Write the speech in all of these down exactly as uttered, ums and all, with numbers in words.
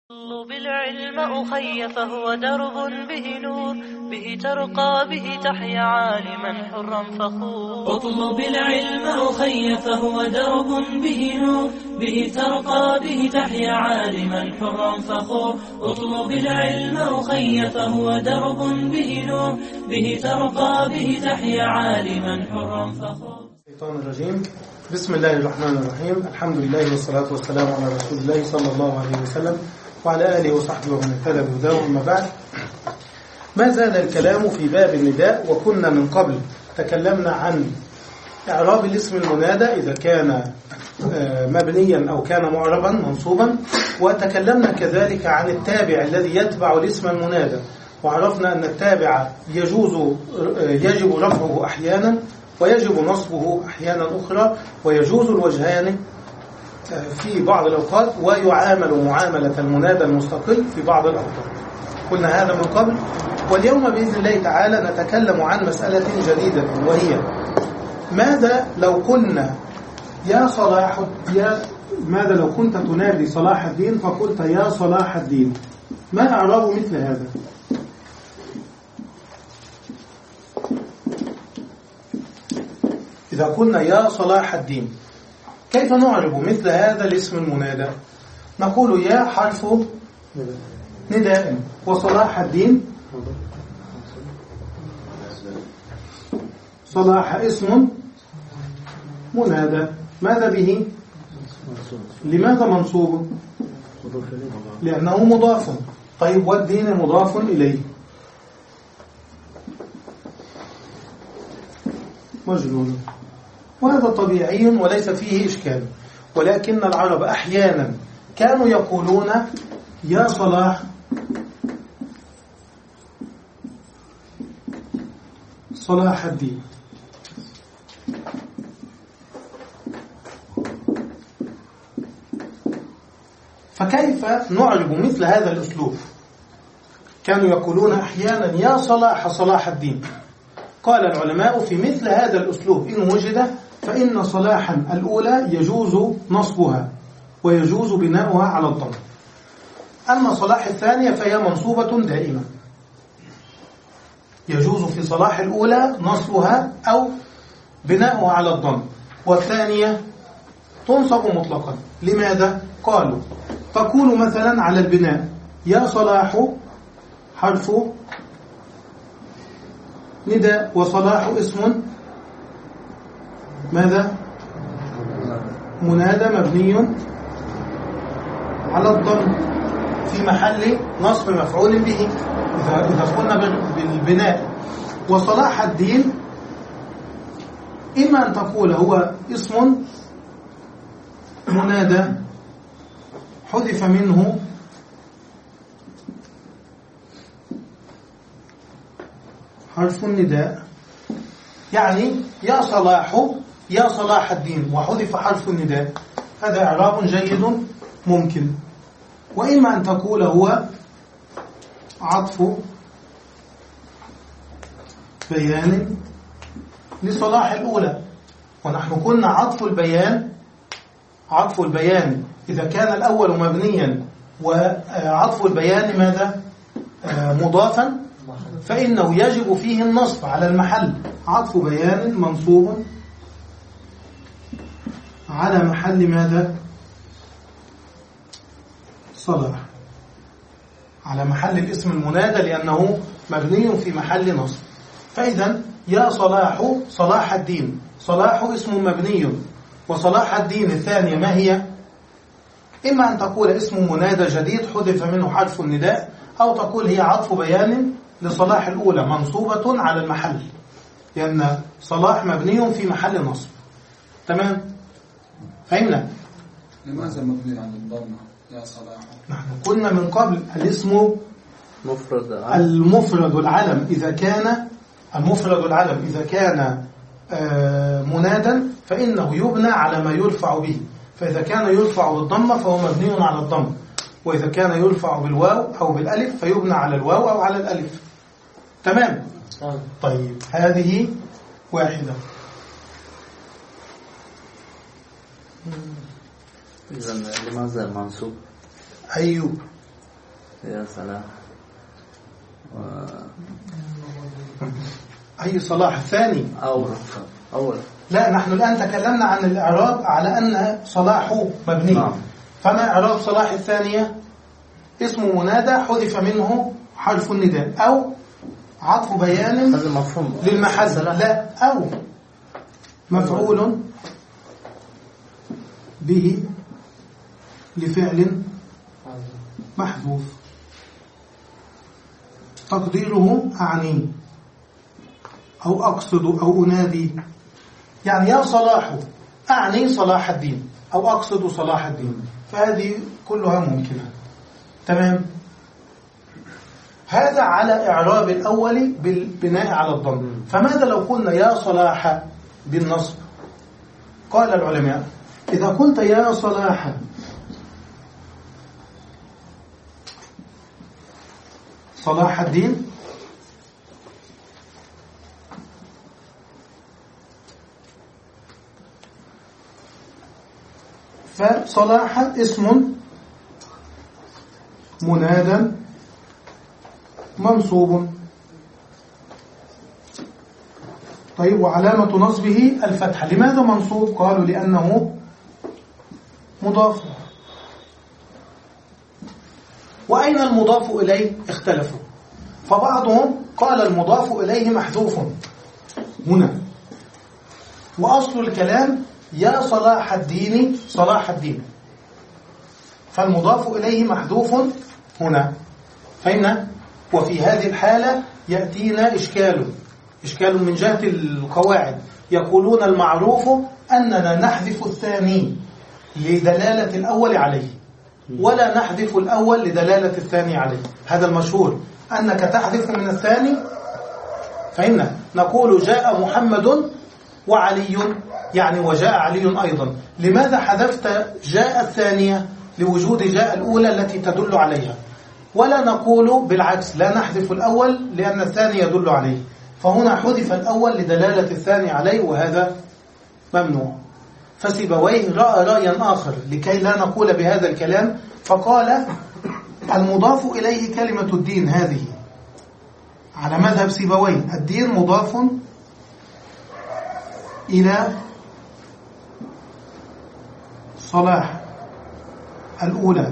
اطلب العلم أخي فهو درب به نور، به ترقى به تحيا عالما حرا فخور. اطلب العلم أخي فهو درب به نور، به ترقى به تحيا عالما حرا فخور. اطلب العلم أخي فهو درب به نور، به ترقى به تحيا عالما حرا فخور. الشيطان الرجيم. بسم الله الرحمن الرحيم. الحمد لله والصلاة والسلام على رسول الله صلى الله عليه وسلم وعلى آله وصحبه ومن اهتدى بهداه. أما بعد، ما زال الكلام في باب النداء، وكنا من قبل تكلمنا عن إعراب الاسم المنادى إذا كان مبنيا أو كان معربا منصوبا، وتكلمنا كذلك عن التابع الذي يتبع الاسم المنادى، وعرفنا أن التابع يجوز يجب رفعه أحيانا ويجب نصبه أحيانا أخرى، ويجوز الوجهان في بعض الأوقات، ويعامل معاملة المنادى المستقل في بعض الأوقات. قلنا هذا من قبل، واليوم بإذن الله تعالى نتكلم عن مسألة جديدة، وهي ماذا لو قلنا يا صلاح يا ماذا لو كنت تنادي صلاح الدين فقلت يا صلاح الدين، ما أعراب مثل هذا؟ إذا قلنا يا صلاح الدين كيف نعرب مثل هذا الاسم المنادى؟ نقول يا حرف نداء، وصلاح الدين صلاح اسم منادى. ماذا به؟ لماذا منصوب؟ لأنه مضاف. طيب، والدين مضاف إليه. مجنون. وهذا طبيعي وليس فيه إشكال، ولكن العرب أحيانا كانوا يقولون يا صلاح صلاح الدين. فكيف نعرب مثل هذا الأسلوب؟ كانوا يقولون أحيانا يا صلاح صلاح الدين. قال العلماء في مثل هذا الأسلوب إن وجد فإن صلاحا الأولى يجوز نصبها ويجوز بناؤها على الضم، أما صلاح الثانية فهي منصوبة دائما. يجوز في صلاح الأولى نصبها أو بناؤها على الضم، والثانية تنصب مطلقا. لماذا؟ قالوا تقول مثلا على البناء يا صلاح حرف نداء، وصلاح اسم ماذا؟ منادى مبني على الضم في محل نصب مفعول به إذا قلنا بالبناء. وصلاح الدين إما أن تقول هو اسم منادى حذف منه حرف النداء، يعني يا صلاح يا صلاح الدين وحذف حرف النداء، هذا إعراب جيد ممكن. وإما أن تقول هو عطف بيان لصلاح الأولى، ونحن قلنا عطف البيان عطف البيان إذا كان الأول مبنيا وعطف البيان ماذا؟ مضافا، فإنه يجب فيه النصب على المحل. عطف بيان منصوب على محل ماذا؟ صلاح، على محل الاسم المنادى لأنه مبني في محل نصب. فإذا يا صلاح صلاح الدين، صلاح اسم مبني، وصلاح الدين الثانية ما هي؟ إما أن تقول اسم منادى جديد حذف منه حرف النداء، أو تقول هي عطف بيان لصلاح الأولى منصوبة على المحل، لأن صلاح مبني في محل نصب. تمام؟ فهمنا؟ لماذا مبني على الضمة يا صلاح؟ نحن قلنا من قبل الاسم مفرد المفرد العلم إذا كان المفرد العلم إذا كان منادا فإنه يبنى على ما يرفع به، فإذا كان يرفع بالضمة فهو مبني على الضمة، وإذا كان يرفع بالواو أو بالألف فيبنى على الواو أو على الألف. تمام؟ طيب، هذه واحدة. إذن لماذا منصوب؟ أيوب يا صلاح و... أي صلاح الثاني؟ أول أول لا، نحن الآن تكلمنا عن الإعراب على أن صلاح مبني. نعم. فما إعراب صلاح الثانية؟ اسم منادى حذف منه حرف النداء أو عطف بيان هذا مفهوم للمحل، لا، أو مفعول به لفعل محذوف تقديره أعني أو أقصد أو أنادي. يعني يا صلاح أعني صلاح الدين أو أقصد صلاح الدين، فهذه كلها ممكنة. تمام. هذا على إعراب الأول بالبناء على الضم. فماذا لو قلنا يا صلاح بالنصب؟ قال العلماء إذا قلت يا صلاح صلاح الدين فصلاح اسم منادى منصوب. طيب، وعلامة نصبه الفتحة. لماذا منصوب؟ قالوا لأنه مضاف. وأين المضاف إليه؟ اختلفوا، فبعضهم قال المضاف إليه محذوف هنا، وأصل الكلام يا صلاح الدين صلاح الدين، فالمضاف إليه محذوف هنا. فإن وفي هذه الحالة يأتينا إشكال إشكال من جهة القواعد. يقولون المعروف أننا نحذف الثاني لدلالة الأول عليه، ولا نحذف الأول لدلالة الثاني عليه. هذا المشهور، أنك تحذف من الثاني. فإن نقول جاء محمد وعلي، يعني وجاء علي أيضا. لماذا حذفت جاء الثانية؟ لوجود جاء الأولى التي تدل عليها. ولا نقول بالعكس، لا نحذف الأول لأن الثاني يدل عليه. فهنا حذف الأول لدلالة الثاني عليه، وهذا ممنوع. فسيبويه رأى رأيا آخر لكي لا نقول بهذا الكلام، فقال المضاف إليه كلمة الدين هذه على مذهب سيبويه. الدين مضاف إلى صلاح الأولى،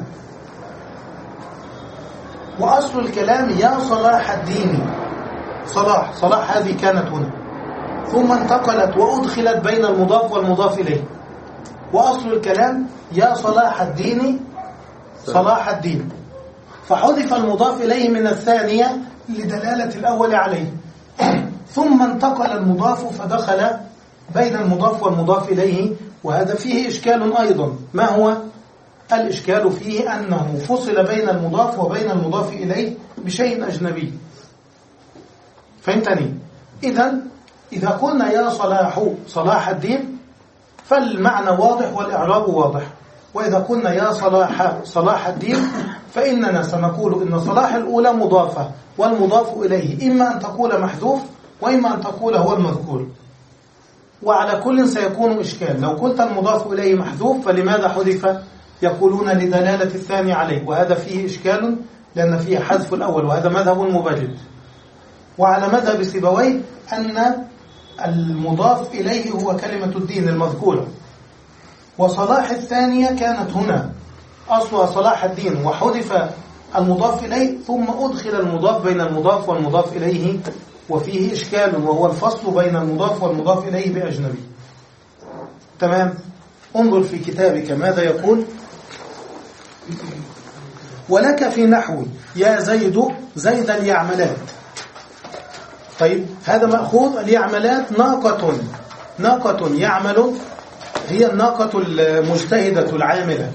وأصل الكلام يا صلاح الدين صلاح صلاح هذه كانت هنا، ثم انتقلت وأدخلت بين المضاف والمضاف إليه. وأصل الكلام يا صلاح الدين صلاح الدين، فحذف المضاف إليه من الثانية لدلالة الأول عليه، ثم انتقل المضاف فدخل بين المضاف والمضاف إليه. وهذا فيه إشكال أيضا. ما هو الإشكال فيه؟ أنه فصل بين المضاف وبين المضاف إليه بشيء أجنبي. فهمتني؟ إذن إذا قلنا يا صلاح صلاح الدين فالمعنى واضح والإعراب واضح. وإذا قلنا يا صلاح صلاح الدين فإننا سنقول إن صلاح الأولى مضافة، والمضاف إليه إما أن تقول محذوف وإما أن تقول هو المذكور. وعلى كل سيكون إشكال. لو قلت المضاف إليه محذوف فلماذا حذف؟ يقولون لدلالة الثاني عليه، وهذا فيه إشكال لأن فيه حذف الأول، وهذا مذهب مبرد. وعلى مذهب سيبويه أن المضاف إليه هو كلمة الدين المذكورة، وصلاح الثانية كانت هنا أصلها صلاح الدين، وحذف المضاف إليه ثم أدخل المضاف بين المضاف والمضاف إليه، وفيه إشكال وهو الفصل بين المضاف والمضاف إليه بأجنبي. تمام. انظر في كتابك ماذا يقول. ولك في نحو يا زيد زيد اليعملات. طيب، هذا مأخوذ. اليعملات ناقة ناقة يعمل، هي الناقة المجتهدة العاملة.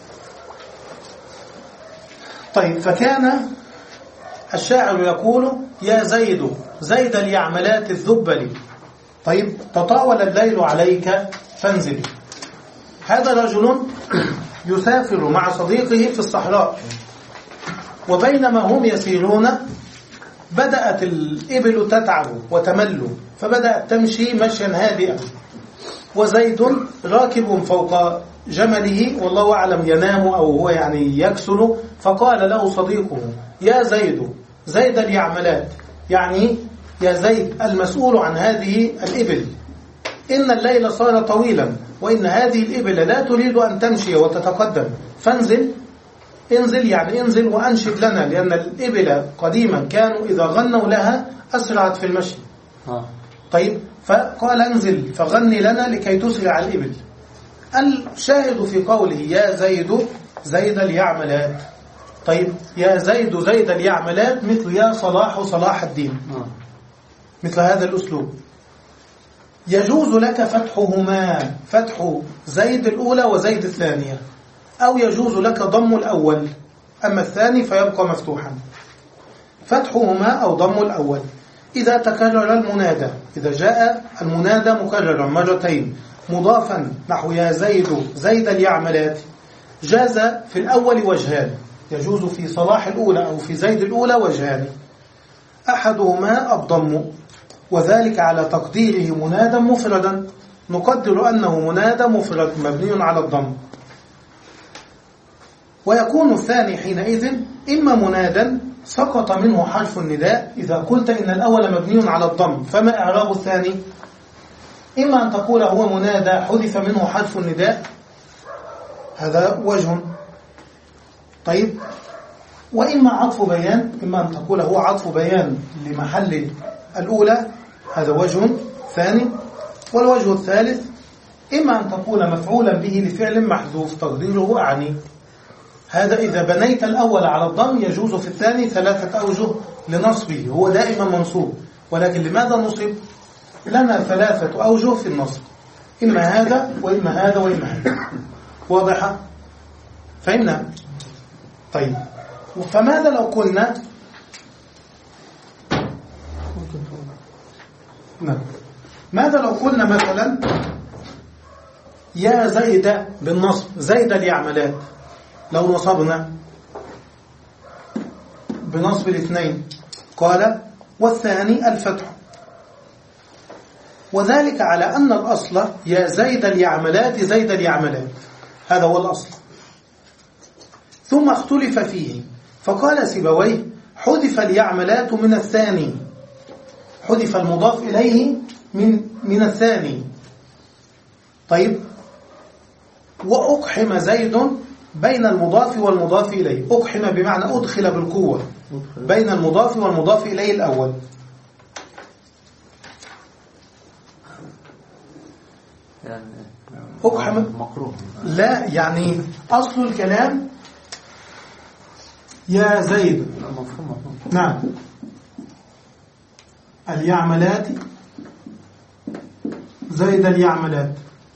طيب، فكان الشاعر يقول يا زيد زيد اليعملات الذبل. طيب، تطاول الليل عليك فانزل. هذا رجل يسافر مع صديقه في الصحراء، وبينما هم يسيرون بدأت الإبل تتعب وتمل، فبدأت تمشي مشيا هادئا، وزيد راكب فوق جمله والله أعلم ينام أو هو يعني يكسل، فقال له صديقه يا زيد زيد اليعملات، يعني يا زيد المسؤول عن هذه الإبل، إن الليل صار طويلا وإن هذه الإبل لا تريد أن تمشي وتتقدم، فانزل انزل يعني انزل وأنشد لنا، لأن الإبل قديما كانوا إذا غنوا لها أسرعت في المشي. آه. طيب فقال انزل فغني لنا لكي تسرع الإبل. الشاهد في قوله يا زيد زيد اليعملات. طيب يا زيد زيد اليعملات مثل يا صلاح صلاح الدين، آه. مثل هذا الأسلوب. يجوز لك فتحهما، فتح زيد الأولى وزيد الثانية، أو يجوز لك ضم الأول أما الثاني فيبقى مفتوحا. فتحهما أو ضم الأول إذا تكرر المنادى، إذا جاء المنادى مكررا مرتين مضافا نحو يا زيد زيد اليعملات، جاز في الأول وجهان، يجوز في صلاح الأولى أو في زيد الأولى وجهان، أحدهما الضم، وذلك على تقديره منادى مفردا، نقدر أنه منادى مفرد مبني على الضم. ويكون الثاني حينئذ إما منادا سقط منه حرف النداء، إذا قلت إن الأول مبني على الضم فما إعراب الثاني؟ إما أن تقول هو منادى حذف منه حرف النداء، هذا وجه. طيب وإما عطف بيان، إما أن تقول هو عطف بيان لمحل الأولى، هذا وجه ثاني. والوجه الثالث إما أن تقول مفعولا به لفعل محذوف تقديره أعني، هذا إذا بنيت الأول على الضم. يجوز في الثاني ثلاثة أوجه لنصبه، هو دائما منصوب، ولكن لماذا نصب؟ لنا ثلاثة أوجه في النصب، إما هذا وإما هذا وإما هذا. واضحة؟ فهمنا؟ طيب فماذا لو قلنا نعم ماذا لو قلنا مثلا يا زيد بالنصب زيد اليعملات، لو نصبنا بنصب الاثنين قال والثاني الفتح، وذلك على أن الأصل يا زيد اليعملات زيد اليعملات، هذا هو الأصل. ثم اختلف فيه فقال سيبويه حذف اليعملات من الثاني، حذف المضاف إليه من من الثاني. طيب وأقحم زيد بين المضاف والمضاف إليه، أقحم بمعنى أدخل بالقوة بين المضاف والمضاف إليه الأول. أقحم مكروه، لا يعني أصل الكلام يا زيد نعم اليعملات زيد اليعملات،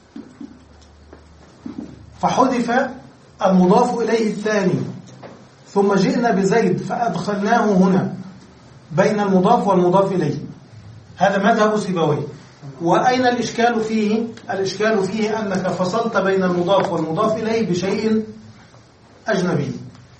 فحذف المضاف إليه الثاني ثم جئنا بزيد فأدخلناه هنا بين المضاف والمضاف إليه، هذا مذهب سيبويه. وأين الإشكال فيه؟ الإشكال فيه أنك فصلت بين المضاف والمضاف إليه بشيء أجنبي.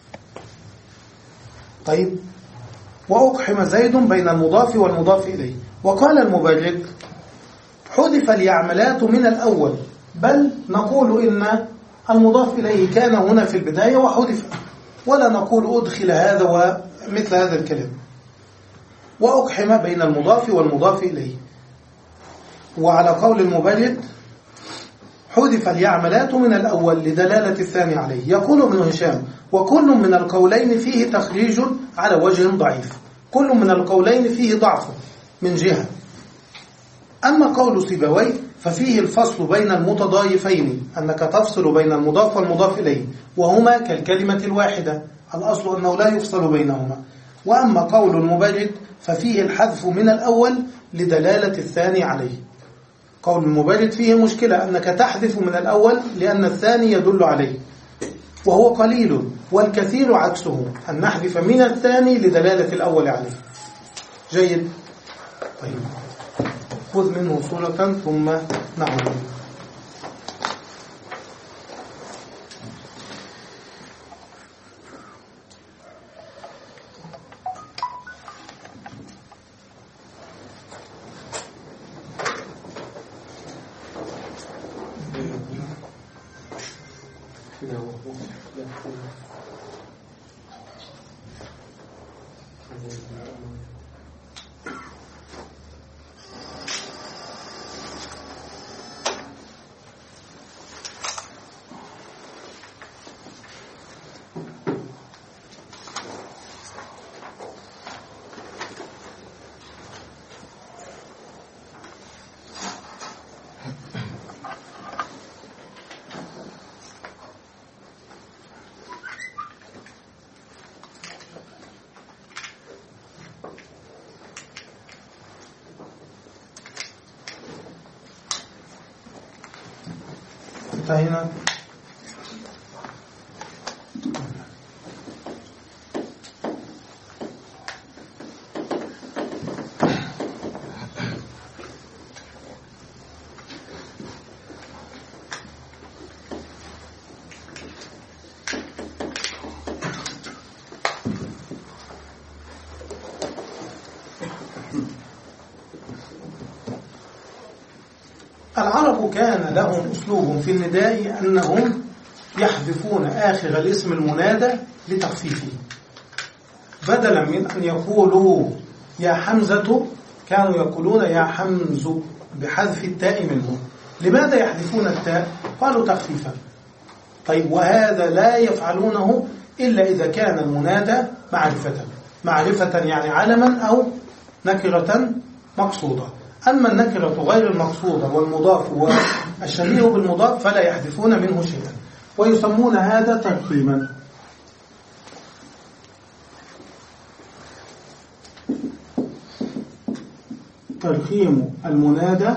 طيب وأقحم زيد بين المضاف والمضاف إليه. وقال المبرد حذف اليعملات من الأول، بل نقول إن المضاف إليه كان هنا في البداية وحذف، ولا نقول أدخل هذا ومثل هذا الكلام. وأقحم بين المضاف والمضاف إليه. وعلى قول المبرد حذف اليعملات من الأول لدلالة الثاني عليه. يقول ابن هشام وكل من القولين فيه تخريج على وجه ضعيف، كل من القولين فيه ضعف من جهة. أما قول سيبويه ففيه الفصل بين المتضايفين، أنك تفصل بين المضاف والمضاف إليه وهما كالكلمة الواحدة، الأصل أنه لا يفصل بينهما. وأما قول المبرد ففيه الحذف من الأول لدلالة الثاني عليه. قول المبرد فيه مشكلة، أنك تحذف من الأول لأن الثاني يدل عليه، وهو قليل، والكثير عكسه أن نحذف من الثاني لدلالة الأول عليه. جيد. طيب خذ منه صورة ثم نعود. انتهينا. العرب كان لهم أسلوب في النداء أنهم يحذفون آخر الاسم المنادى لتخفيفه، بدلا من أن يقولوا يا حمزة كانوا يقولون يا حمز بحذف التاء منه. لماذا يحذفون التاء؟ قالوا تخفيفا. طيب وهذا لا يفعلونه إلا إذا كان المنادى معرفة، معرفة يعني علما أو نكرة مقصودة. أما النكرة غير المقصودة والمضاف والشبيه بالمضاف فلا يحذفون منه شيئا، ويسمون هذا ترخيما. ترخيم المنادى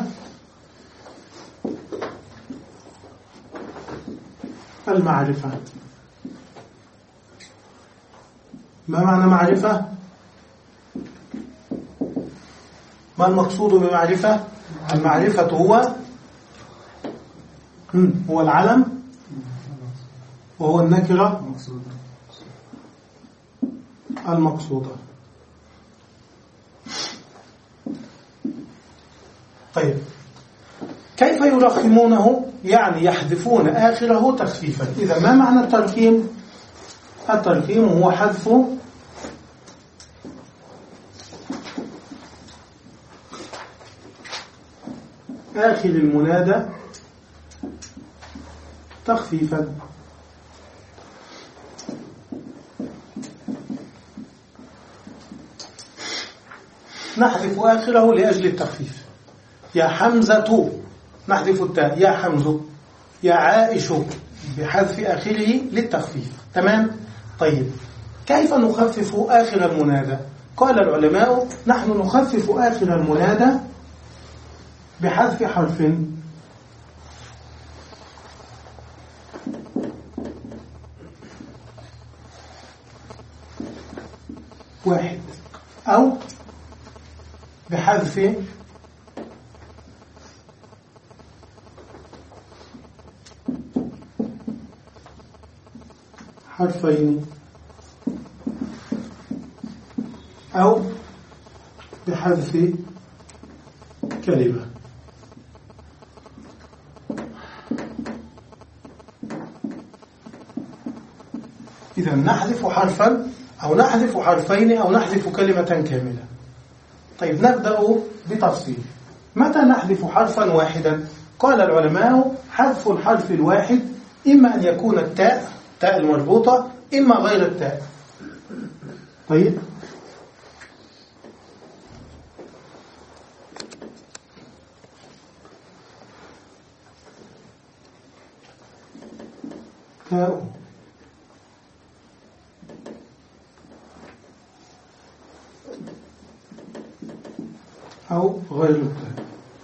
المعرفة. ما معنى معرفة؟ ما المقصود بمعرفة؟ المعرفة هو هو العلم، وهو النكرة المقصودة. طيب كيف يرخمونه؟ يعني يحذفون آخره تخفيفا. إذا ما معنى الترخيم؟ الترخيم هو حذف آخر المنادى تخفيفا. نحذف آخره لأجل التخفيف. يا حمزة نحذف التاء، يا حمزة. يا عائش بحذف آخره للتخفيف. تمام؟ طيب كيف نخفف آخر المنادى؟ قال العلماء نحن نخفف آخر المنادى بحذف حرف واحد أو بحذف حرفين أو بحذف كلمة. إذا نحذف حرفا أو نحذف حرفين أو نحذف كلمة كاملة. طيب نبدأ بتفصيل. متى نحذف حرفا واحدا؟ قال العلماء حذف الحرف الواحد إما أن يكون التاء تاء المربوطة، إما غير التاء. طيب تاء أو غير التاء.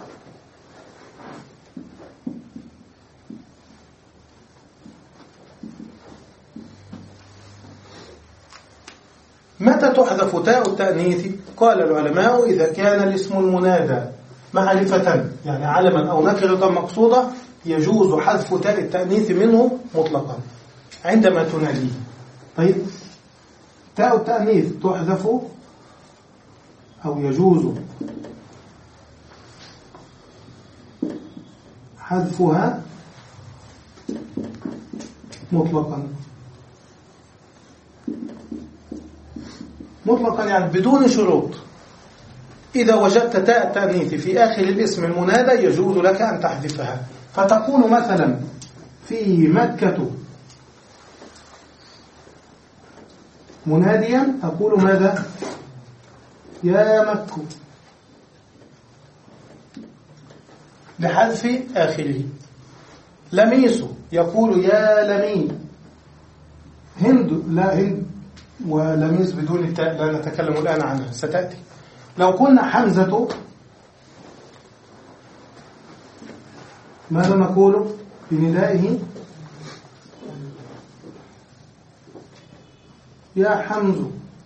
متى تحذف تاء التأنيث؟ قال العلماء إذا كان الاسم المنادى معرفة يعني علما أو نكرة مقصودة يجوز حذف تاء التأنيث منه مطلقا عندما تناديه. طيب تاء التأنيث تحذف أو يجوز حذفها مطلقا. مطلقا يعني بدون شروط. إذا وجدت تاء التأنيث في آخر الاسم المنادى يجوز لك أن تحذفها، فتقول مثلا في مكة مناديا أقول ماذا؟ يا مكة، بحذف آخره. لميس يقول يا لمي. هند، لا هند ولميس بدون التاء لا نتكلم الآن عنها، ستأتي. لو قلنا حمزة ماذا نقول بندائه؟ يا حمز،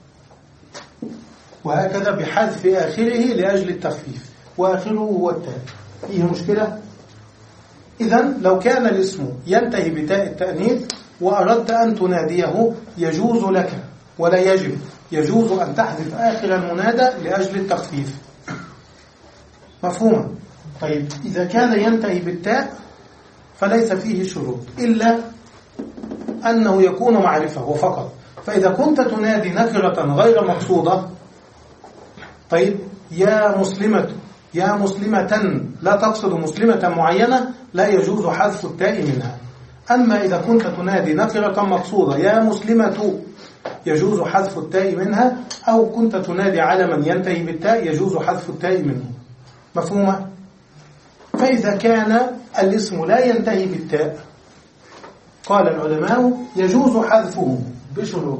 وهكذا بحذف آخره لأجل التخفيف، وآخره هو التاء. فيه مشكلة؟ إذن لو كان الاسم ينتهي بتاء التأنيث وأردت أن تناديه يجوز لك ولا يجب، يجوز أن تحذف آخر المنادى لأجل التخفيف. مفهوم؟ طيب إذا كان ينتهي بالتاء فليس فيه شروط إلا أنه يكون معرفة وفقط. فإذا كنت تنادي نكرة غير مقصودة، طيب يا مسلمة، يا مسلمة، لا تقصد مسلمة معينة، لا يجوز حذف التاء منها. أما إذا كنت تنادي نكرة مقصودة يا مسلمة يجوز حذف التاء منها، أو كنت تنادي علما ينتهي بالتاء يجوز حذف التاء منه. مفهومة؟ فإذا كان الاسم لا ينتهي بالتاء قال العلماء يجوز حذفه بشروط.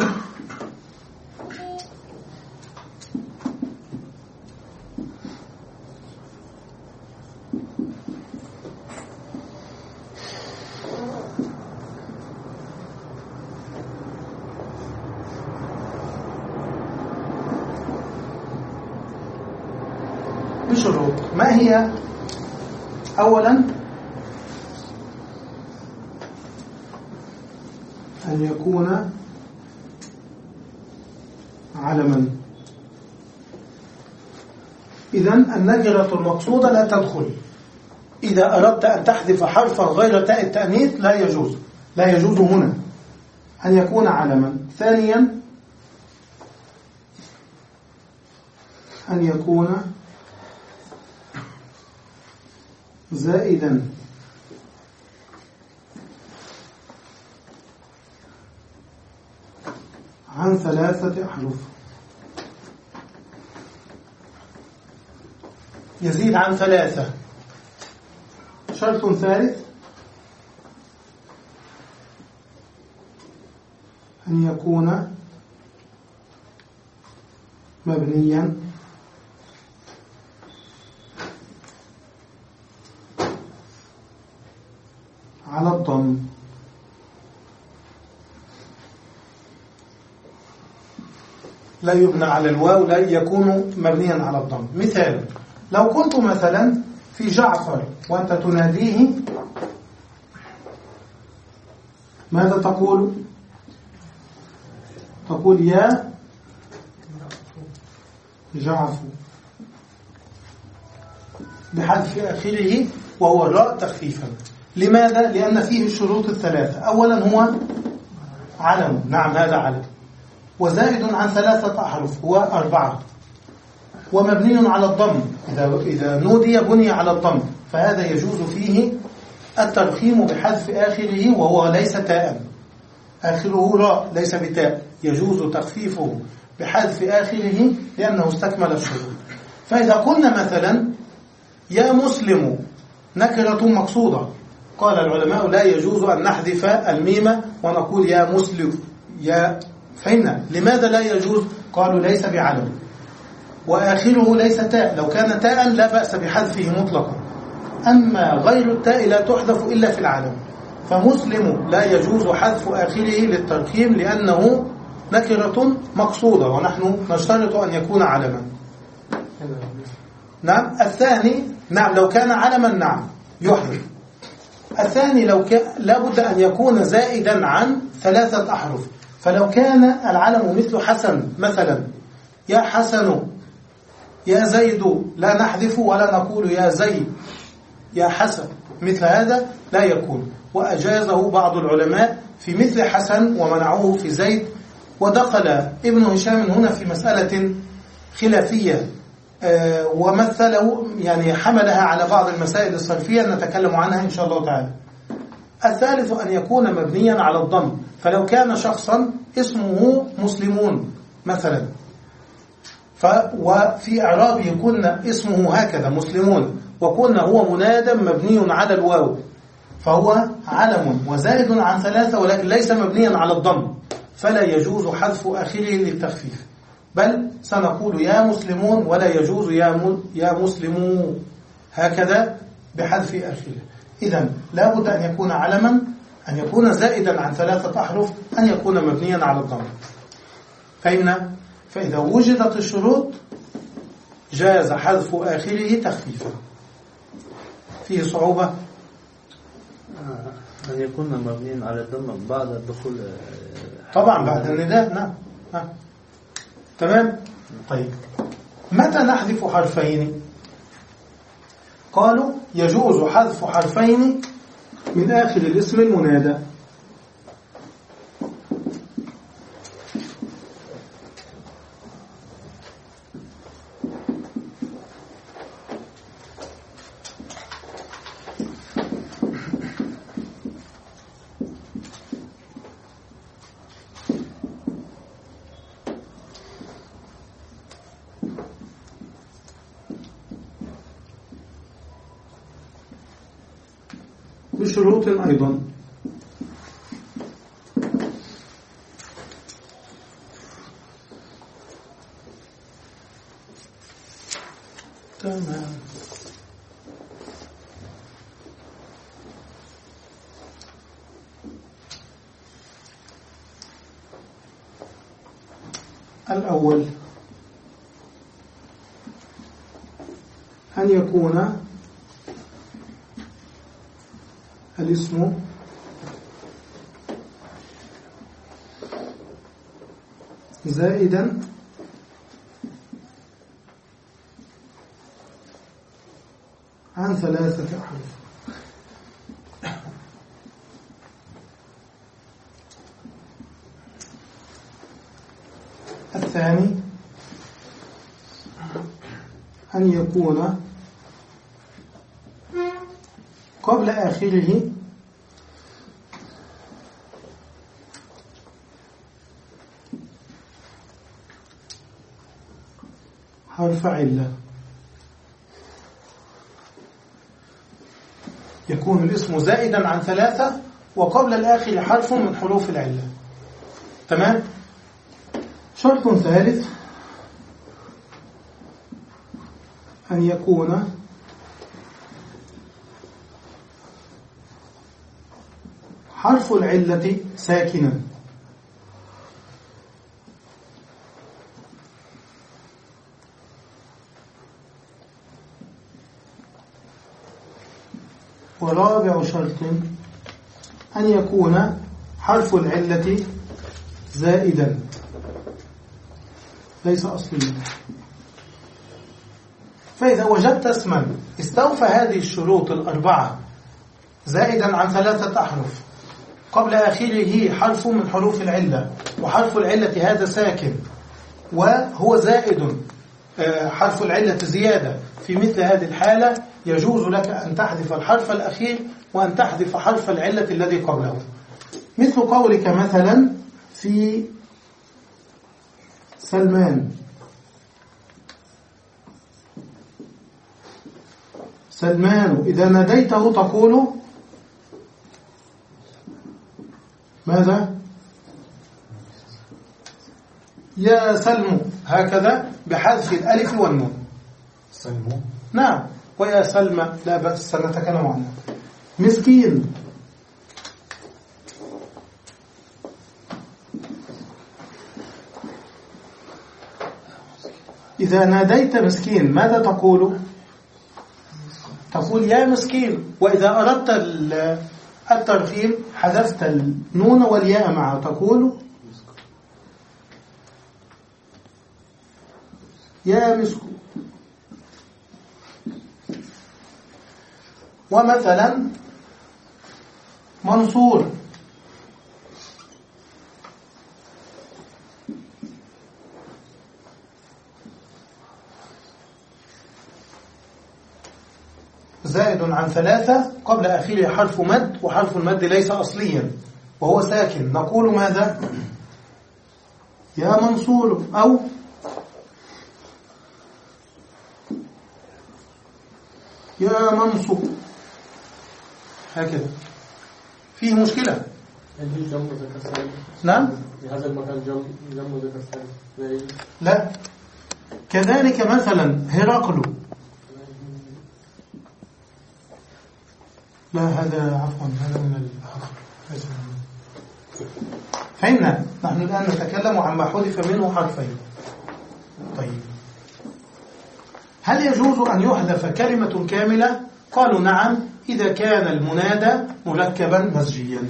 بشروط ما هي؟ أولا أن يكون علما. إذن النكرة المقصودة لا تدخل. إذا أردت أن تحذف حرفا غير تاء التأنيث لا يجوز، لا يجوز هنا أن يكون علما. ثانيا أن يكون زائدا عن ثلاثة أحرف. يزيد عن ثلاثة. شرط ثالث أن يكون مبنيا على الضم. لا يبنى على الواو، لا يكون مبنيا على الضم. مثال: لو كنت مثلا في جعفر وأنت تناديه ماذا تقول؟ تقول يا جعفر بحذف آخره وهو الراء تخفيفا. لماذا؟ لأن فيه الشروط الثلاثة. أولا هو علم، نعم هذا علم، وزائد عن ثلاثة أحرف هو أربعة، ومبني على الضم. إذا إذا نودي بني على الضم، فهذا يجوز فيه الترخيم بحذف آخره وهو ليس تاء، آخره راء ليس بتاء، يجوز تخفيفه بحذف آخره لأنه استكمل الشروط. فإذا قلنا مثلا يا مسلم نكرة مقصودة، قال العلماء لا يجوز أن نحذف الميم ونقول يا مسلم يا فهمنا. لماذا لا يجوز؟ قالوا ليس بعلم، وآخره ليس تاء. لو كان تاء لا بأس بحذفه مطلقا، أما غير التاء لا تحذف إلا في العلم. فمسلم لا يجوز حذف آخره للترخيم لأنه نكرة مقصودة، ونحن نشترط أن يكون علما. نعم. الثاني نعم لو كان علما نعم يحذف. الثاني لو كان لابد أن يكون زائدا عن ثلاثة أحرف. فلو كان العلم مثل حسن مثلا، يا حسن يا زيد، لا نحذف ولا نقول يا زيد يا حسن، مثل هذا لا يكون. وأجازه بعض العلماء في مثل حسن ومنعوه في زيد. ودخل ابن هشام هنا في مسألة خلافية ومثله يعني حملها على بعض المسائل الصرفية نتكلم عنها إن شاء الله تعالى. الثالث أن يكون مبنيا على الضم، فلو كان شخصا اسمه مسلمون مثلا ف وفي إعرابه يكون اسمه هكذا مسلمون وكنا هو منادى مبني على الواو فهو علم وزائد عن ثلاثة ولكن ليس مبنيا على الضم، فلا يجوز حذف آخره للتخفيف، بل سنقول يا مسلمون ولا يجوز يا يا مسلمو هكذا بحذف آخره. إذن لا بد أن يكون علما، أن يكون زائدا عن ثلاثة أحرف، أن يكون مبنيا على الضم. فإن فإذا وجدت الشروط جاز حذف آخره تخفيفا. فيه صعوبة أن يكون مبنيا على الضم بعد الدخول طبعا بعد النداء. نعم ها. تمام. طيب متى نحذف حرفين؟ قالوا يجوز حذف حرفين من آخر الاسم المنادى. بشروط أيضا. تمام. الأول أن يكون الاسم زائدا عن ثلاثة أحرف. الثاني أن يكون قبل آخره حرف علة، يكون الاسم زائدا عن ثلاثة وقبل الآخر حرف من حروف العلة. تمام. شرط ثالث أن يكون حرف العلة ساكنا، ورابع شرط أن يكون حرف العلة زائدا ليس أصليا. فإذا وجدت اسما استوفى هذه الشروط الأربعة زائدا عن ثلاثة أحرف قبل آخره حرف من حروف العلة وحرف العلة هذا ساكن وهو زائد حرف العلة زيادة، في مثل هذه الحالة يجوز لك أن تحذف الحرف الأخير وأن تحذف حرف العلة الذي قبله، مثل قولك مثلا في سلمان سلمان إذا ناديته تقول ماذا؟ يا سلم هكذا بحذف الألف والنون. سلم نعم. ويا سلمى لا بأس سنتكلم عنها. مسكين إذا ناديت مسكين ماذا تقول؟ تقول يا مسكين، وإذا أردت الترخيم حذفت النون والياء معه تقول يا مسكين. ومثلا منصور. زائد عن ثلاثة قبل آخره حرف مد، وحرف المد ليس أصليا وهو ساكن. نقول ماذا؟ يا منصور أو يا منصور، هكذا. فيه مشكلة؟ نعم. في هذا المكان جنب ذكر ثاني. لا، كذلك مثلا هرقل. لا، هذا عفوا هذا من الحرف. فهمنا؟ نحن الآن نتكلم عما حذف منه حرفين. طيب، هل يجوز أن يحذف كلمة كاملة؟ قالوا نعم، إذا كان المنادى مركبا مزجيا.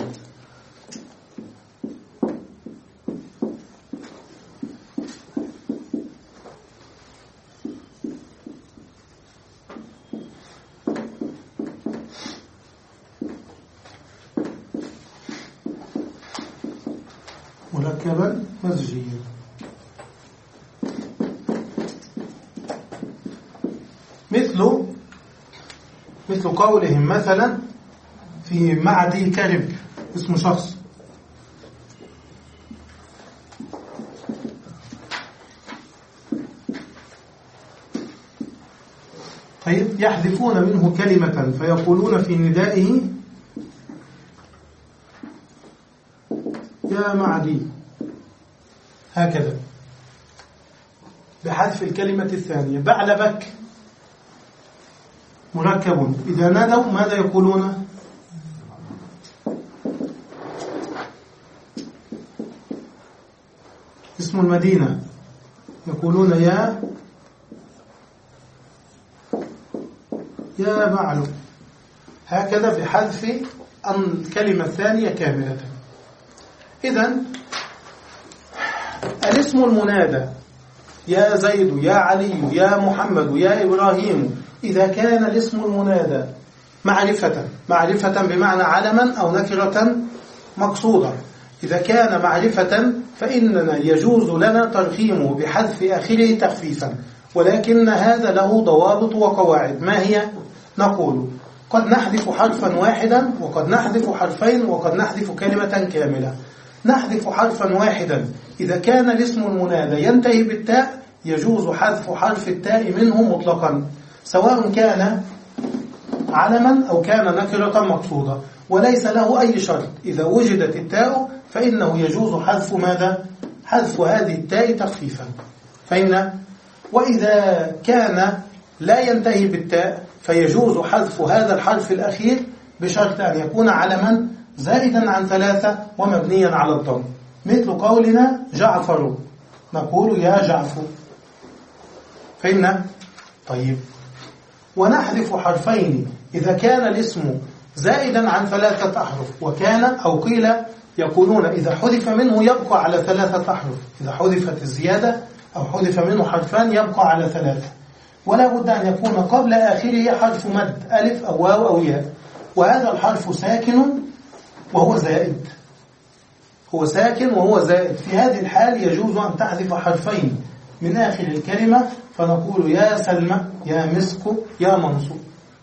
مركبا مزجيا. مثل مثل قولهم مثلا في معدي كرب، اسم شخص. طيب، يحذفون منه كلمة فيقولون في ندائه يا معدي، هكذا بحذف الكلمة الثانية. بعلبك مركب، إذا نادوا ماذا يقولون؟ اسم المدينة يقولون يا يا بعلو، هكذا بحذف الكلمة الثانية كاملة. إذن الاسم المنادى يا زيد يا علي يا محمد يا إبراهيم، إذا كان الاسم المنادى معرفة معرفة بمعنى علما أو نكرة مقصودة، إذا كان معرفة فإننا يجوز لنا ترخيمه بحذف آخره تخفيفا، ولكن هذا له ضوابط وقواعد. ما هي؟ نقول قد نحذف حرفا واحدا، وقد نحذف حرفين، وقد نحذف كلمة كاملة. نحذف حرفا واحدا إذا كان الاسم المنادى ينتهي بالتاء، يجوز حذف حرف التاء منه مطلقا، سواء كان علما أو كان نكرة مقصودة، وليس له أي شرط. إذا وجدت التاء فإنه يجوز حذف ماذا؟ حذف هذه التاء تخفيفا. فإن وإذا كان لا ينتهي بالتاء فيجوز حذف هذا الحرف الأخير بشرط أن يكون علما زائدا عن ثلاثة ومبنيا على الضم، مثل قولنا جعفر، نقول يا جعفر. فإن طيب، ونحذف حرفين إذا كان الاسم زائدا عن ثلاثة أحرف، وكان أو قيل يقولون إذا حذف منه يبقى على ثلاثة أحرف، إذا حذفت الزيادة أو حذف منه حرفان يبقى على ثلاثة، ولا بد أن يكون قبل آخره حرف مد ألف أو واو أو ياء، وهذا الحرف ساكن وهو زائد، هو ساكن وهو زائد. في هذه الحال يجوز أن تحذف حرفين من آخر الكلمة، فنقول يا سلمى يا مسك يا منصور.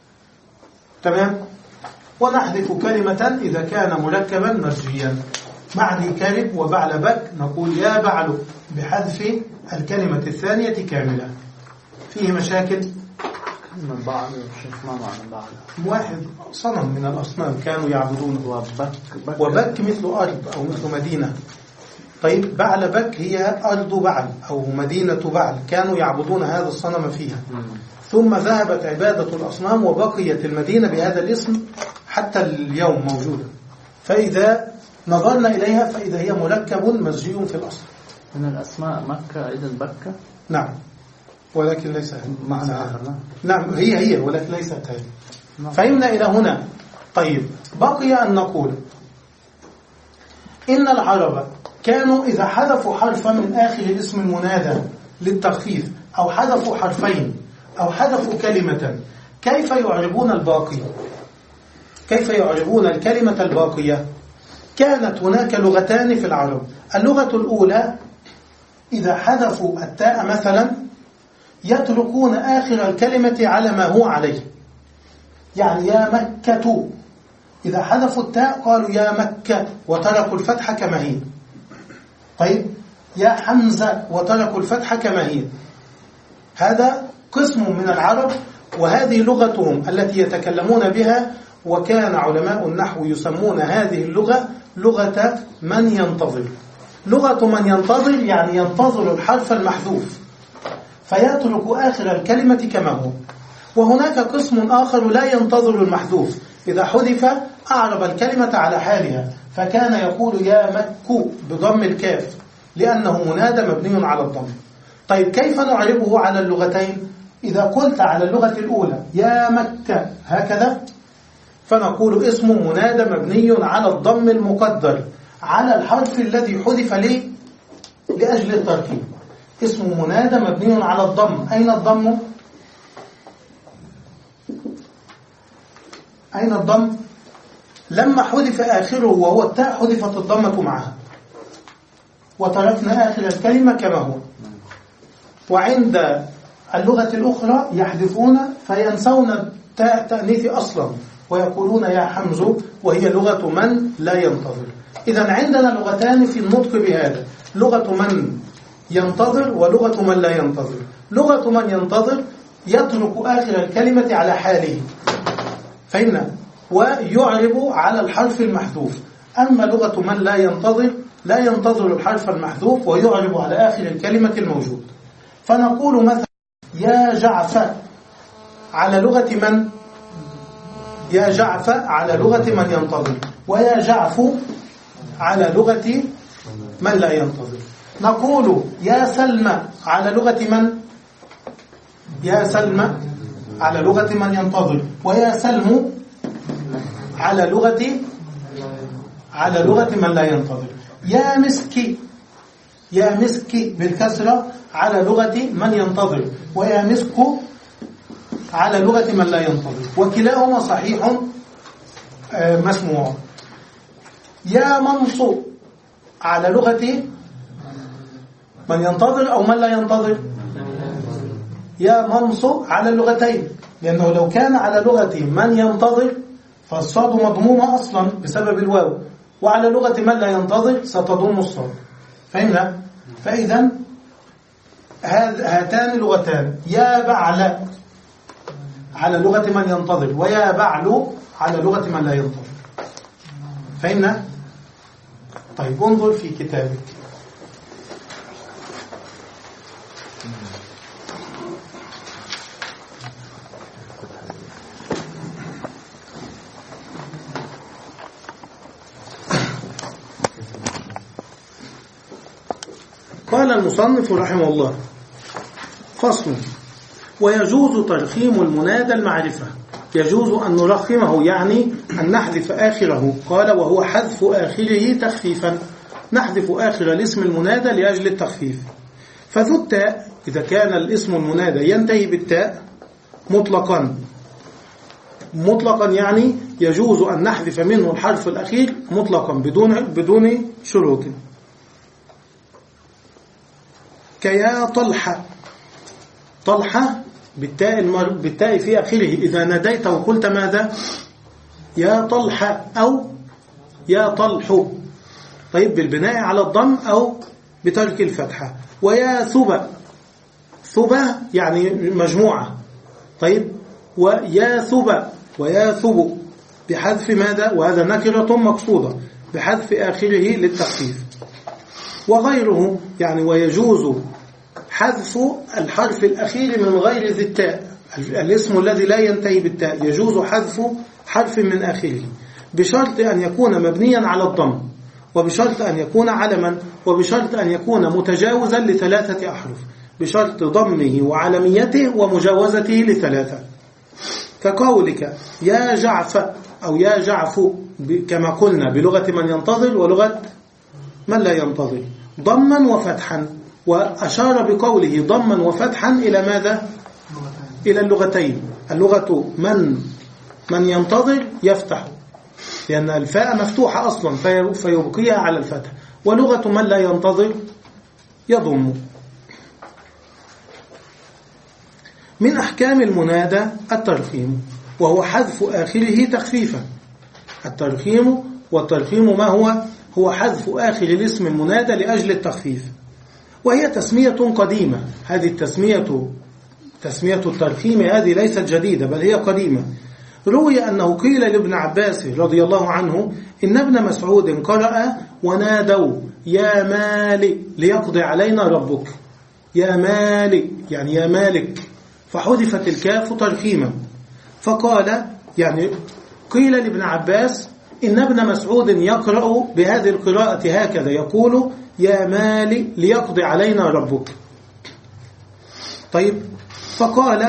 تمام. ونحذف كلمة إذا كان مركبا مرجيا، معدي كرب وبعلبك، نقول يا بعل بحذف الكلمة الثانية كاملة. فيه مشاكل؟ من بعض ما معنى بعض؟ واحد صنم من الأصنام كانوا يعبدونه، وبك بك وبك مثل أرض أو مثل مدينة. طيب، بعلبك هي أرض بعل أو مدينة بعل، كانوا يعبدون هذا الصنم فيها، ثم ذهبت عبادة الأصنام وبقيت المدينة بهذا الاسم حتى اليوم موجودة. فإذا نظرنا إليها فإذا هي مركب مزجي في الأصل. من الأسماء مكة إذن بكة؟ نعم، ولكن ليس معنى آخر. نعم، هي هي ولكن ليست هذه. فهمنا إلى هنا. طيب، بقي أن نقول إن العرب كانوا إذا حذفوا حرفا من آخر الاسم المنادى للتخفيف، أو حذفوا حرفين، أو حذفوا كلمة، كيف يعربون الباقي؟ كيف يعربون الكلمة الباقية؟ كانت هناك لغتان في العرب. اللغة الأولى إذا حذفوا التاء مثلا يتركون آخر الكلمة على ما هو عليه، يعني يا مكة، إذا حذفوا التاء قالوا يا مكة وتركوا الفتحة كما هي. طيب يا حمزة وتركوا الفتحة كما هي. هذا قسم من العرب، وهذه لغتهم التي يتكلمون بها، وكان علماء النحو يسمون هذه اللغة لغة من ينتظر. لغة من ينتظر يعني ينتظر الحرف المحذوف فيترك آخر الكلمة كما هو. وهناك قسم آخر لا ينتظر المحذوف، إذا حذف أعرب الكلمة على حالها، فكان يقول يا مكو بضم الكاف لأنه منادى مبني على الضم. طيب كيف نعربه على اللغتين؟ إذا قلت على اللغة الأولى يا مكة هكذا فنقول اسم منادى مبني على الضم المقدر على الحرف الذي حذف ليه لأجل التركيب. اسم منادى مبني على الضم. أين الضم؟ أين الضم؟ لما حذف آخره وهو التاء حذفت الضمة معها وتركنا آخر الكلمة كما هو. وعند اللغة الأخرى يحذفون فينسون التاء التأنيث أصلا ويقولون يا حمز، وهي لغة من لا ينتظر. إذن عندنا لغتان في النطق بهذا، لغة من ينتظر ولغة من لا ينتظر. لغة من ينتظر يترك آخر الكلمة على حاله، فهمنا، ويعرب على الحرف المحذوف. أما لغة من لا ينتظر لا ينتظر الحرف المحذوف ويعرب على آخر الكلمة الموجود. فنقول مثلا يا جعفر على لغة من؟ يا جعفر على لغة من ينتظر، ويا جعفو على لغة من لا ينتظر. نقول يا سلمى على لغة من؟ يا سلمى على لغة من ينتظر، ويا سلم على لغة على لغة من لا ينتظر. يا مسكي يا مسكي بالكسرة على لغة من ينتظر، ويا مسك على لغة من لا ينتظر، وكلاهما صحيح مسموع. يا منصو على لغة من ينتظر أو من لا ينتظر؟ يا منصو على اللغتين، لأنه لو كان على لغة من ينتظر فالصاد مضمومة أصلا بسبب الواو، وعلى لغة من لا ينتظر ستضم الصاد. فهمنا؟ فإذا هاتان لغتان، يا بعل على لغة من ينتظر، ويا بعل على لغة من لا ينتظر. فهمنا؟ طيب انظر في كتابك. قال المصنف رحمه الله: فصل: ويجوز ترخيم المنادى المعرفة. يجوز أن نرخمه يعني أن نحذف آخره. قال: وهو حذف آخره تخفيفا، نحذف آخر الاسم المنادى لأجل التخفيف. فذو التاء إذا كان الاسم المنادى ينتهي بالتاء مطلقا مطلقا يعني يجوز أن نحذف منه الحرف الأخير مطلقا بدون بدون شروط. كيا طلحة، طلحة بالتاء المر... بالتاء في آخره، إذا ناديت وقلت ماذا؟ يا طلحة أو يا طلح، طيب بالبناء على الضم أو بترك الفتحة. ويا ثبا، ثبا يعني مجموعة، طيب ويا ثبا ويا ثبو بحذف ماذا؟ وهذا نكرة مقصودة بحذف آخره للتخفيف. وغيره يعني ويجوز حذف الحرف الأخير من غير ذي التاء، الاسم الذي لا ينتهي بالتاء يجوز حذف حرف من آخره بشرط أن يكون مبنيا على الضم، وبشرط أن يكون علما، وبشرط أن يكون متجاوزا لثلاثة أحرف، بشرط ضمه وعلميته ومجاوزته لثلاثة. كقولك يا جعفة أو يا جعفو كما قلنا بلغة من ينتظر ولغة من لا ينتظر، ضما وفتحا، وأشار بقوله ضما وفتحا إلى ماذا؟ إلى اللغتين. اللغة من من ينتظر يفتح لأن الفاء مفتوحة أصلا فيبقيها على الفتح. ولغة من لا ينتظر يضم. من أحكام المنادى الترخيم، وهو حذف آخره تخفيفا. الترخيم والترخيم ما هو؟ هو حذف آخر الاسم المنادى لأجل التخفيف، وهي تسمية قديمة. هذه التسمية تسمية الترخيم هذه ليست جديدة بل هي قديمة. روي أنه قيل لابن عباس رضي الله عنه إن ابن مسعود قرأ ونادوا يا مالك ليقضي علينا ربك. يا مالك يعني يا مالك، فحذفت الكاف ترخيما. فقال يعني قيل لابن عباس إن ابن مسعود يقرأ بهذه القراءة هكذا، يقول يا مالك ليقضي علينا ربك. طيب، فقال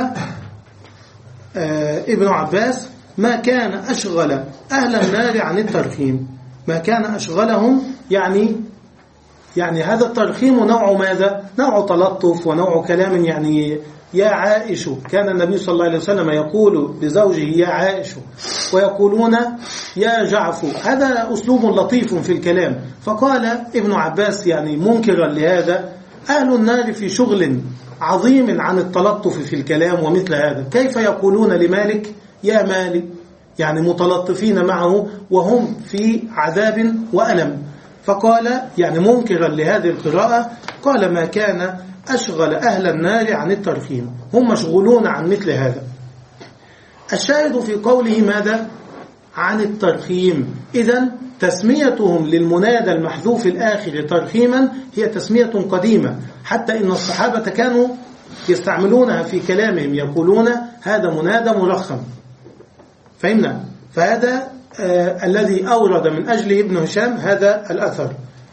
آه ابن عباس ما كان أشغل أهل النار عن الترخيم. ما كان أشغلهم يعني يعني هذا الترخيم نوع ماذا؟ نوع تلطف ونوع كلام. يعني يا عائش، كان النبي صلى الله عليه وسلم يقول لزوجه يا عائش، ويقولون يا جعفر. هذا أسلوب لطيف في الكلام. فقال ابن عباس يعني منكرا لهذا أهل النار في شغل عظيم عن التلطف في الكلام ومثل هذا، كيف يقولون لمالك يا مالك؟ يعني متلطفين معه وهم في عذاب وألم. فقال يعني منكرا لهذه القراءة، قال ما كان أشغل أهل النار عن الترخيم، هم مشغولون عن مثل هذا. الشاهد في قوله ماذا؟ عن الترخيم. إذن تسميتهم للمنادى المحذوف الآخر ترخيما هي تسمية قديمة، حتى إن الصحابة كانوا يستعملونها في كلامهم، يقولون هذا منادى مرخم. فهمنا؟ فهذا آه الذي أورد من أجله ابن هشام هذا الأثر.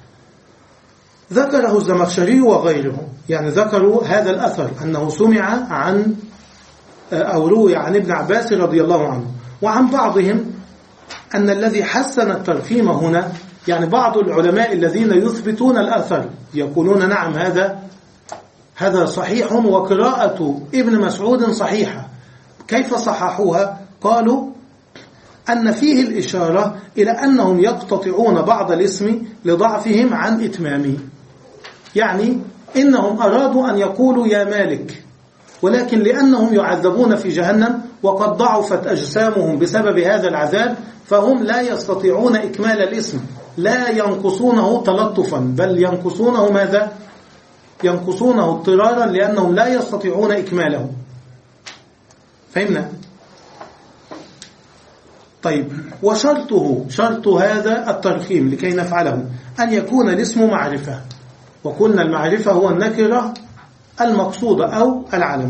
ذكره الزمخشري وغيره، يعني ذكروا هذا الأثر أنه سمع عن أو روي عن ابن عباس رضي الله عنه. وعن بعضهم أن الذي حسن الترخيم هنا، يعني بعض العلماء الذين يثبتون الأثر يقولون نعم هذا هذا صحيح وقراءة ابن مسعود صحيحة. كيف صححوها؟ قالوا أن فيه الإشارة إلى أنهم يقتطعون بعض الاسم لضعفهم عن إتمامه. يعني إنهم أرادوا أن يقولوا يا مالك، ولكن لأنهم يعذبون في جهنم وقد ضعفت أجسامهم بسبب هذا العذاب، فهم لا يستطيعون إكمال الاسم، لا ينقصونه تلطفا بل ينقصونه ماذا؟ ينقصونه اضطرارا، لأنهم لا يستطيعون إكماله. فهمنا؟ طيب، وشرطه شرط هذا الترخيم لكي نفعله أن يكون الاسم معرفة، وقلنا المعرفة هو النكرة المقصودة أو العلم.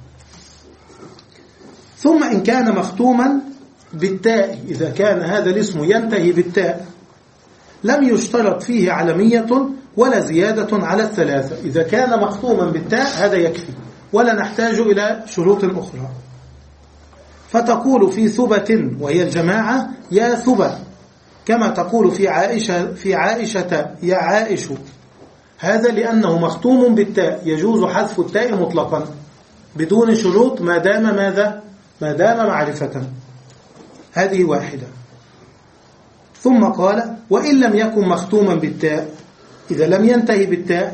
ثم إن كان مختوما بالتاء، إذا كان هذا الاسم ينتهي بالتاء لم يشترط فيه علمية ولا زيادة على الثلاثة. إذا كان مختوما بالتاء هذا يكفي، ولا نحتاج إلى شروط أخرى. فتقول في ثبة وهي الجماعة يا ثبة، كما تقول في عائشة في عائشة يا عائش. هذا لأنه مختوم بالتاء، يجوز حذف التاء مطلقا بدون شروط ما دام ماذا؟ ما دام معرفة. هذه واحدة. ثم قال وإن لم يكن مختوما بالتاء، إذا لم ينتهي بالتاء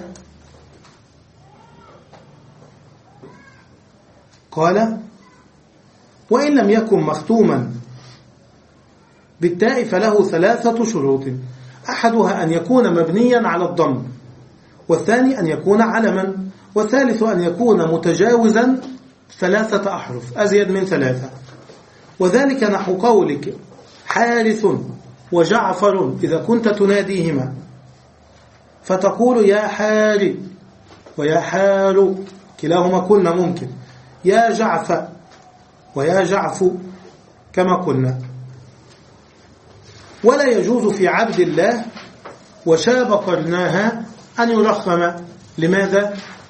قال وإن لم يكن مختوما بالتاء فله ثلاثة شروط. أحدها أن يكون مبنيا على الضم، والثاني أن يكون علما، والثالث أن يكون متجاوزا ثلاثة أحرف أزيد من ثلاثة. وذلك نحو قولك حارث وجعفر إذا كنت تناديهما، فتقول يا حارث ويا حار، كلاهما قلنا ممكن، يا جعفر ويا جعفو كما قلنا. ولا يجوز في عبد الله وشاب قرناها أن يرخم. لماذا؟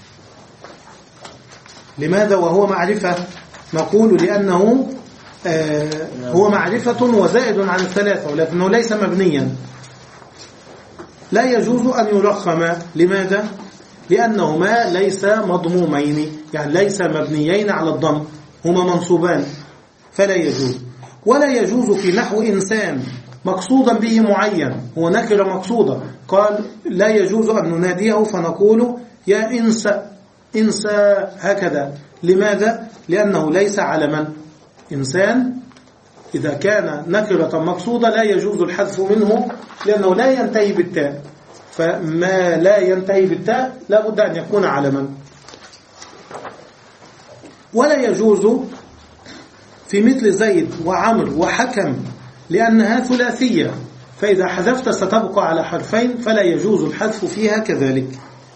لماذا وهو معرفة؟ نقول لأنه آه هو معرفة وزائد عن الثلاثة، ولكنه ليس مبنيا. لا يجوز أن يرخم. لماذا؟ لأنهما ليس مضمومين، يعني ليس مبنيين على الضم، هما منصوبان فلا يجوز. ولا يجوز في نحو إنسان مقصودا به معين، هو نكرة مقصودة، قال لا يجوز أن نناديه فنقول يا إنس إنس هكذا. لماذا؟ لأنه ليس علما. إنسان إذا كان نكرة مقصودة لا يجوز الحذف منه لأنه لا ينتهي بالتاء، فما لا ينتهي بالتاء لا بد أن يكون علما. ولا يجوز في مثل زيد وعمر وحكم لأنها ثلاثية، فإذا حذفت ستبقى على حرفين فلا يجوز الحذف فيها كذلك.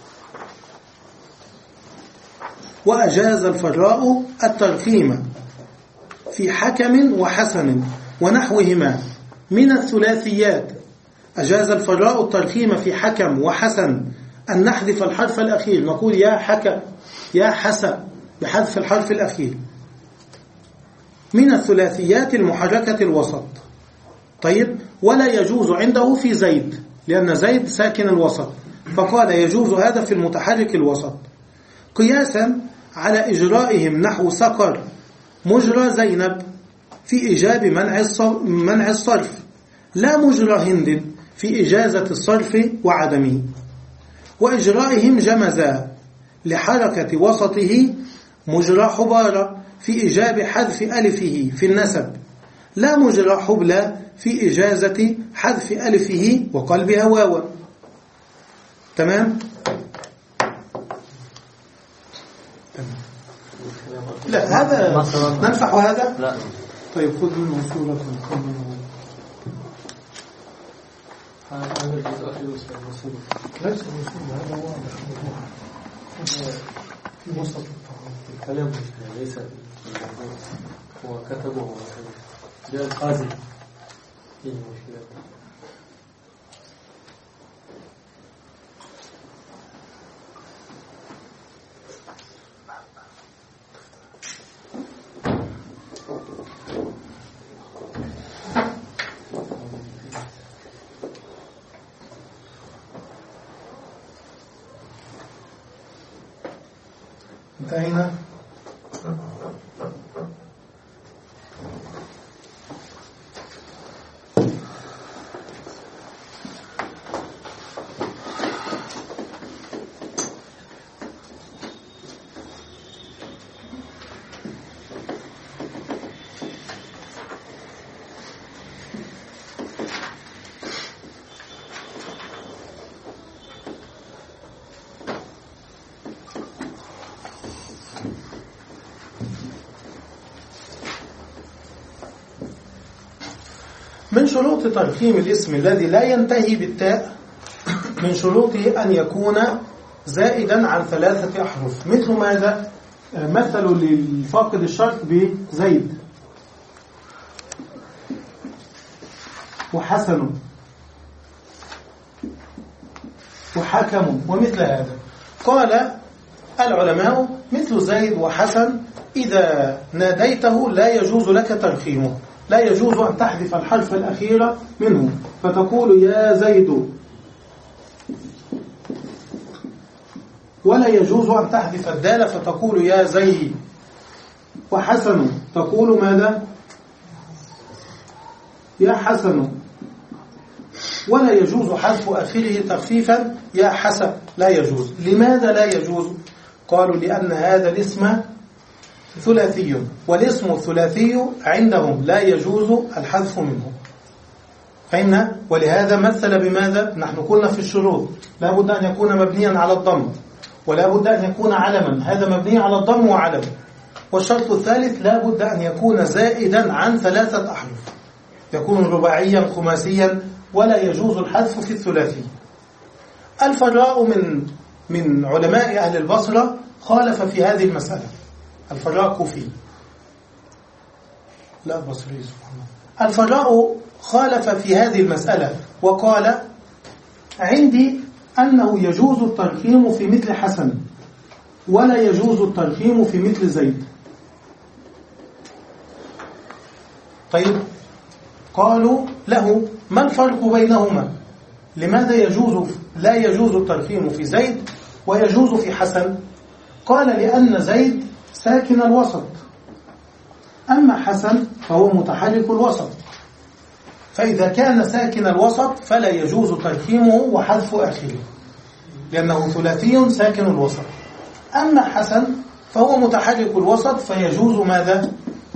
وأجاز الفراء الترخيم في حكم وحسن ونحوهما من الثلاثيات. أجاز الفراء الترخيم في حكم وحسن أن نحذف الحرف الأخير، نقول يا حكم يا حسن بحذف الحرف الأخير من الثلاثيات المحركة الوسط. طيب، ولا يجوز عنده في زيد لأن زيد ساكن الوسط، فقال يجوز هذا في المتحرك الوسط قياسا على إجرائهم نحو سقر مجرى زينب في إيجاب منع الصرف، لا مجرى هند في إجازة الصرف وعدمه. وإجرائهم جمزا لحركة وسطه مجرى حبارة في إيجاب حذف ألفه في النسب، لا مجرى حبلى في إجازة حذف ألفه وقلبها واوا. تمام؟ لا هذا ننفع هذا؟ لا. طيب خذ منه صورة. هذا الجزء أخير وصول. ليس الوصول، هذا واضح في وسط الكلام ليس هو كتبه جاء القاضي فيه مشكلة. انتهينا. من شروط ترخيم الاسم الذي لا ينتهي بالتاء من شروطه أن يكون زائدا عن ثلاثة أحرف. مثل ماذا؟ مثلوا للفاقد الشرط بزيد وحسن وحكم ومثل هذا. قال العلماء مثل زيد وحسن إذا ناديته لا يجوز لك ترخيمه، لا يجوز أن تحذف الحرف الأخير منه فتقول يا زيد، ولا يجوز أن تحذف الدال فتقول يا زي. وحسن تقول ماذا؟ يا حسن. ولا يجوز حذف آخره تخفيفا يا حسن، لا يجوز. لماذا لا يجوز؟ قالوا لأن هذا الاسم ثلاثي، والاسم الثلاثي عندهم لا يجوز الحذف منه. فإن ولهذا مثل بماذا؟ نحن قلنا في الشروط لا بد أن يكون مبنيا على الضم، ولا بد أن يكون علما، هذا مبني على الضم وعلم. والشرط الثالث لا بد أن يكون زائدا عن ثلاثة أحرف، يكون رباعيا خماسيا، ولا يجوز الحذف في الثلاثي. الفراء من من علماء أهل البصرة خالف في هذه المسألة. الفراء كوفي، لا بصري سبحان الله. الفراء خالف في هذه المسألة وقال عندي أنه يجوز الترخيم في مثل حسن ولا يجوز الترخيم في مثل زيد. طيب، قالوا له ما الفرق بينهما؟ لماذا يجوز لا يجوز الترخيم في زيد ويجوز في حسن؟ قال لأن زيد ساكن الوسط، أما حسن فهو متحرك الوسط. فإذا كان ساكن الوسط فلا يجوز ترخيمه وحذف آخره لأنه ثلاثي ساكن الوسط. أما حسن فهو متحرك الوسط فيجوز ماذا؟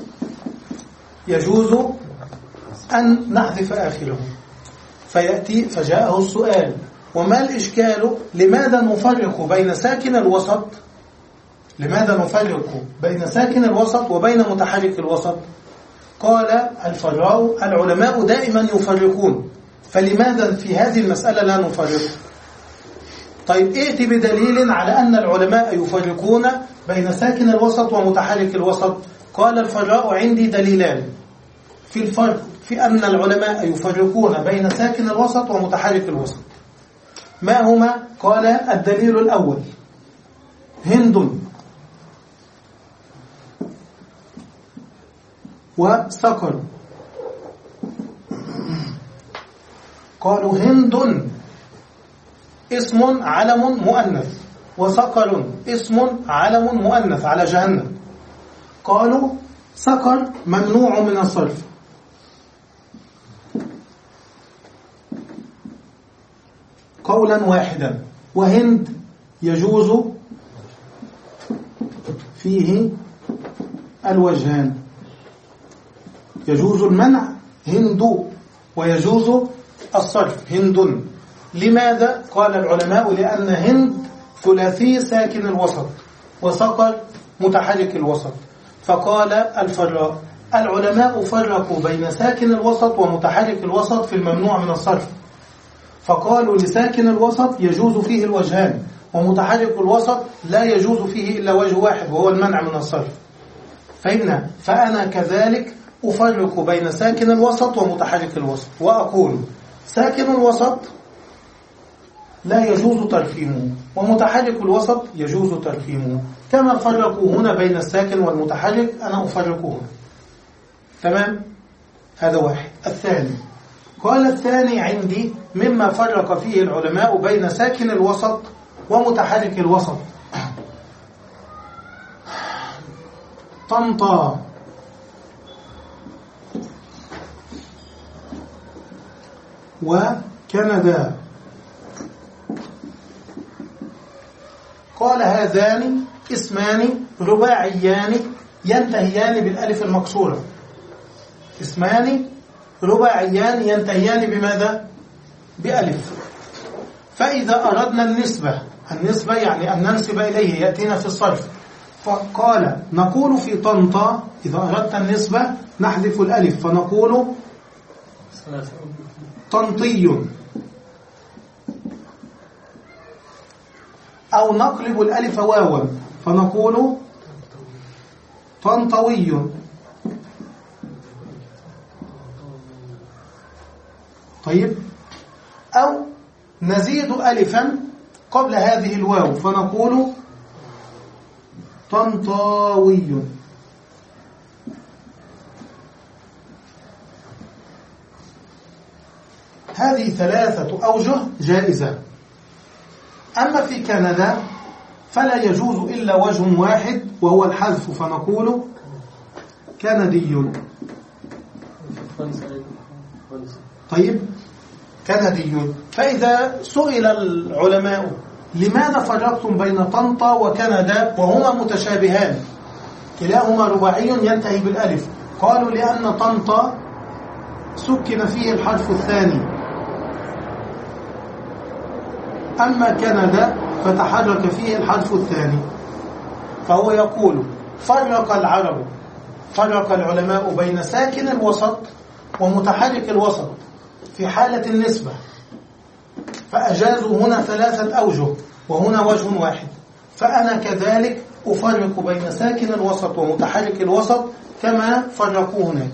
يجوز أن نحذف آخره. فيأتي فجاءه السؤال: وما الإشكال؟ لماذا نفرق بين ساكن الوسط لماذا نفرق بين ساكن الوسط وبين متحرك الوسط؟ قال الفراء: العلماء دائما يفرقون، فلماذا في هذه المسألة لا نفرق؟ طيب ائت بدليل على أن العلماء يفرقون بين ساكن الوسط ومتحرك الوسط. قال الفراء: عندي دليلان في الفرق في أن العلماء يفرقون بين ساكن الوسط ومتحرك الوسط. ما هما؟ قال: الدليل الأول: هند وسكر. قالوا هند اسم علم مؤنث، وسكر اسم علم مؤنث على جهنم. قالوا سكر ممنوع من الصرف. قولا واحدا. وهند يجوز فيه الوجهان، يجوز المنع هند ويجوز الصرف هند. لماذا؟ قال العلماء: لأن هند ثلاثي ساكن الوسط وسكر متحرك الوسط. فقال الفراء: العلماء فرقوا بين ساكن الوسط ومتحرك الوسط في الممنوع من الصرف، فقالوا لساكن الوسط يجوز فيه الوجهان، ومتحرك الوسط لا يجوز فيه إلا وجه واحد وهو المنع من الصرف. فإن فأنا كذلك أفرق بين ساكن الوسط ومتحرك الوسط، وأقول ساكن الوسط لا يجوز ترخيمه، ومتحرك الوسط يجوز ترخيمه. كما فرقوا هنا بين الساكن والمتحرك أنا أفرقه هنا. تمام؟ هذا واحد. الثاني قال: الثاني عندي مما فرق فيه العلماء بين ساكن الوسط ومتحرك الوسط: طنطا وكندا. قال: هذان اسمان رباعيان ينتهيان بالألف المكسورة. اسمان رباعيان ينتهيان بماذا؟ بألف. فإذا أردنا النسبة النسبة يعني أن ننسب إليه يأتينا في الصرف. فقال: نقول في طنطا إذا أردت النسبة نحذف الألف فنقول طنطي، أو نقلب الألف واوا فنقول طنطوي. طيب، أو نزيد ألفا قبل هذه الواو فنقول طنطاوي. هذه ثلاثة أوجه جائزة. أما في كندا فلا يجوز إلا وجه واحد وهو الحذف فنقول كندي. طيب، كندي. فإذا سئل العلماء: لماذا فرقتم بين طنطا وكندا وهما متشابهان كلاهما رباعي ينتهي بالألف؟ قالوا: لأن طنطا سكن فيه الحرف الثاني، أما كندا فتحرك فيه الحرف الثاني. فهو يقول: فرق العرب فرق العلماء بين ساكن الوسط ومتحرك الوسط في حالة النسبة، فأجازوا هنا ثلاثة أوجه وهنا وجه واحد. فأنا كذلك أفرق بين ساكن الوسط ومتحرك الوسط كما فرقوا هناك.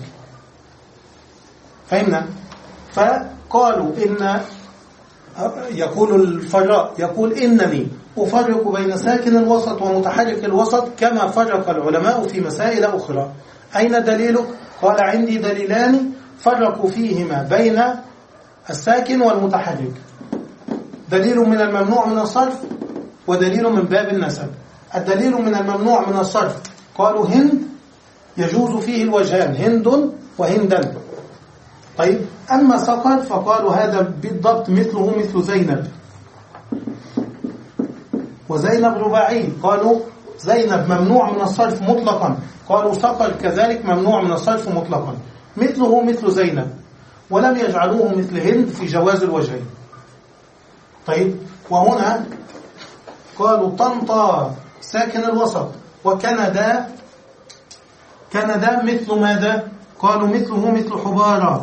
فهمنا؟ فقالوا إن يقول الفراء يقول: إنني أفرق بين ساكن الوسط ومتحرك الوسط كما فرق العلماء في مسائل أخرى. أين دليلك؟ قال: عندي دليلان فرقوا فيهما بين الساكن والمتحرك، دليل من الممنوع من الصرف ودليل من باب النسب. الدليل من الممنوع من الصرف قالوا: هند يجوز فيه الوجهان، هند وهندا. طيب أما سقر فقالوا هذا بالضبط مثله مثل زينب، وزينب رباعي، قالوا زينب ممنوع من الصرف مطلقا، قالوا سقر كذلك ممنوع من الصرف مطلقا، مثله مثل زينب، ولم يجعلوه مثل هند في جواز الوجهين. طيب وهنا قالوا طنطا ساكن الوسط، وكندا كندا مثل ماذا؟ قالوا مثله مثل حبارة،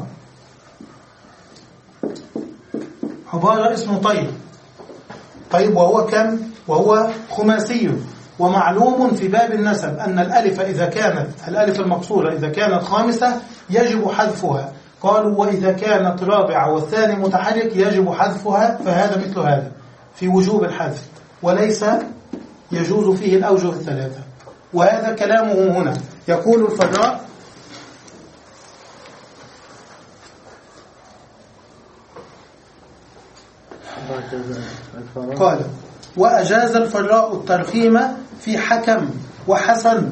حبارة اسمه طيب. طيب وهو كم؟ وهو خماسي. ومعلوم في باب النسب أن الألف إذا كانت الألف المقصورة إذا كانت خامسة يجب حذفها، قالوا وإذا كانت رابعة والثاني متحرك يجب حذفها، فهذا مثل هذا في وجوب الحذف، وليس يجوز فيه الأوجه الثلاثة. وهذا كلامه هنا. يقول الفراء قال وأجاز الفراء الترخيم في حكم وحسن،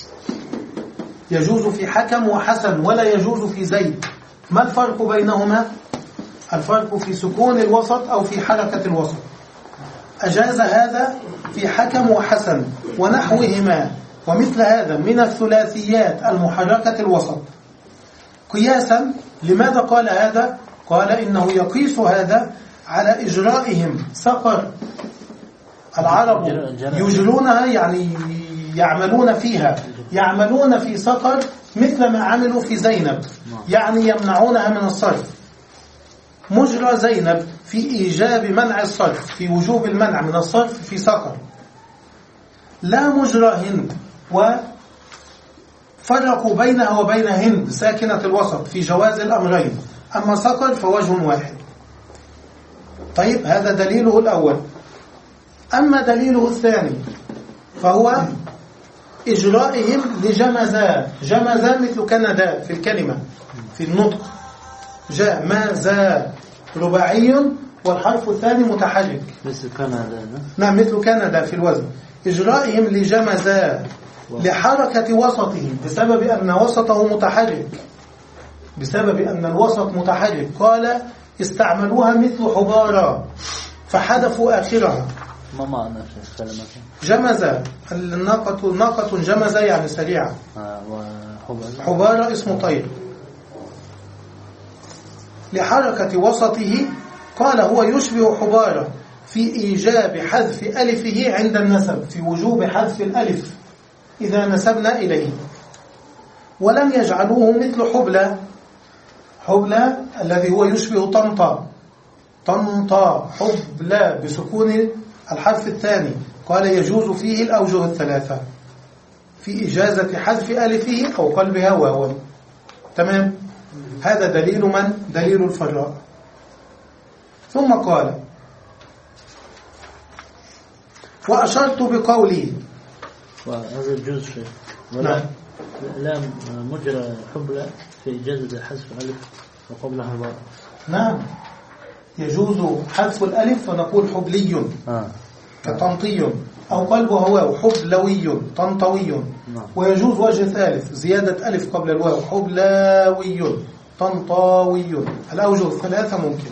يجوز في حكم وحسن ولا يجوز في زيد. ما الفرق بينهما؟ الفرق في سكون الوسط أو في حركة الوسط. أجاز هذا في حكم وحسن ونحوهما، ومثل هذا من الثلاثيات المحركة الوسط قياسا. لماذا قال هذا؟ قال إنه يقيس هذا على إجرائهم سقر، العرب يجرونها يعني يعملون فيها، يعملون في سقر مثل ما عملوا في زينب، يعني يمنعونها من الصرف. مجرى زينب في إيجاب منع الصرف، في وجوب المنع من الصرف في سقر، لا مجرى هند. وفرقوا بينها وبين هند ساكنة الوسط في جواز الأمرين، أما سقر فوجه واحد. طيب هذا دليله الأول. أما دليله الثاني فهو إجرائهم لجمزا، جمزا مثل كندا في الكلمة في النطق، جمزا رباعي والحرف الثاني متحرك مثل كندا. نعم مثل كندا في الوزن. إجرائهم لجمزا لحركة وسطه بسبب أن وسطه متحرك، بسبب أن الوسط متحرك. قال استعملوها مثل حبارة فحذفوا آخرها. ما معنى كلمة جمزة؟ الناقة ناقة جمزة يعني سريعة. آه حبارة اسم طير. لحركة وسطه قال هو يشبه حبارة في إيجاب حذف ألفه عند النسب، في وجوب حذف الألف إذا نسبنا إليه. ولم يجعلوه مثل حبلى، حبلى الذي هو يشبه طنطا، طنطا حبلى بسكون الحرف الثاني. قال يجوز فيه الأوجه الثلاثة في إجازة حذف ألفه أو قلبها واوا. تمام. هذا دليل من؟ دليل الفراء. ثم قال وأشرت بقولي. وهذا الجزء شيء نعم. لا مجرى حبلى في إجازة حذف ألف وقبلها باء. نعم يجوز حذف الألف فنقول حبلي آه. كطنطي، أو قلبها واو حبلوي طنطوي. نعم. ويجوز وجه ثالث زيادة ألف قبل الواو حبلاوي طنطاوي. الأوجه الثلاثة ممكن.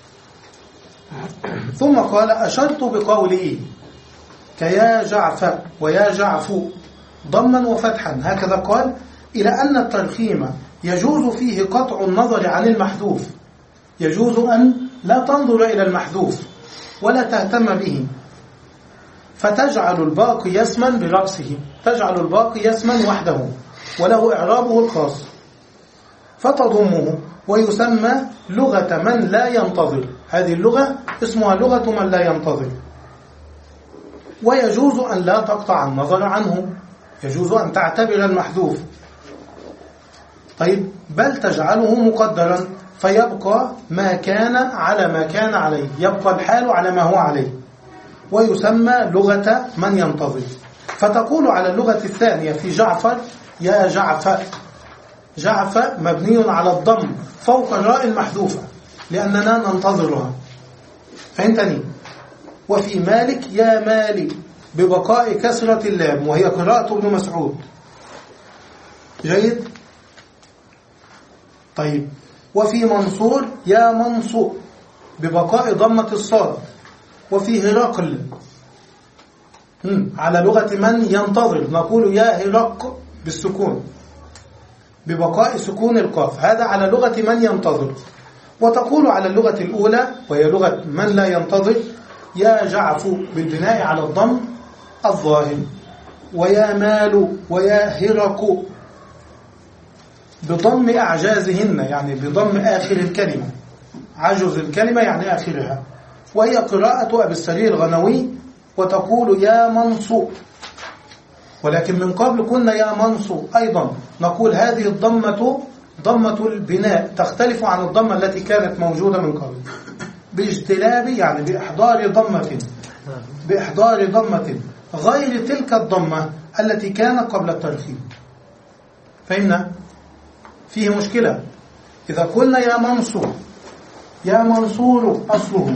ثم قال أشرت بقولي كيا جعف ويا جعف ضما وفتحا، هكذا قال، إلى أن الترخيم يجوز فيه قطع النظر عن المحذوف، يجوز أن لا تنظر إلى المحذوف ولا تهتم به، فتجعل الباقي اسما برأسه، تجعل الباقي اسما وحده وله إعرابه الخاص، فتضمه ويسمى لغة من لا ينتظر. هذه اللغة اسمها لغة من لا ينتظر. ويجوز أن لا تقطع النظر عنه، يجوز أن تعتبر المحذوف. طيب بل تجعله مقدرا فيبقى ما كان على ما كان عليه، يبقى الحال على ما هو عليه، ويسمى لغة من ينتظر. فتقول على اللغة الثانية في جعفر يا جعفر، جعفر مبني على الضم فوق الراء المحذوفة لأننا ننتظرها، فهمتني؟ وفي مالك يا مالي ببقاء كسرة اللام، وهي قراءة ابن مسعود. جيد. طيب وفي منصور يا منصور ببقاء ضمة الصاد. وفي هرقل على لغة من ينتظر نقول يا هرق بالسكون ببقاء سكون القاف، هذا على لغة من ينتظر. وتقول على اللغة الأولى وهي لغة من لا ينتظر يا جعف بالبناء على الضم الظاهر، ويا مال ويا هرق بضم أعجازهن يعني بضم آخر الكلمة، عجز الكلمة يعني آخرها. وهي قراءة أبي السرير الغنوي وتقول يا منصور. ولكن من قبل كنا يا منصور أيضا نقول هذه الضمة ضمة البناء تختلف عن الضمة التي كانت موجودة من قبل باجتلاب يعني بإحضار ضمة بإحضار ضمة غير تلك الضمة التي كانت قبل الترخيم. فهمنا؟ فيه مشكلة. إذا قلنا يا منصور يا منصور أصله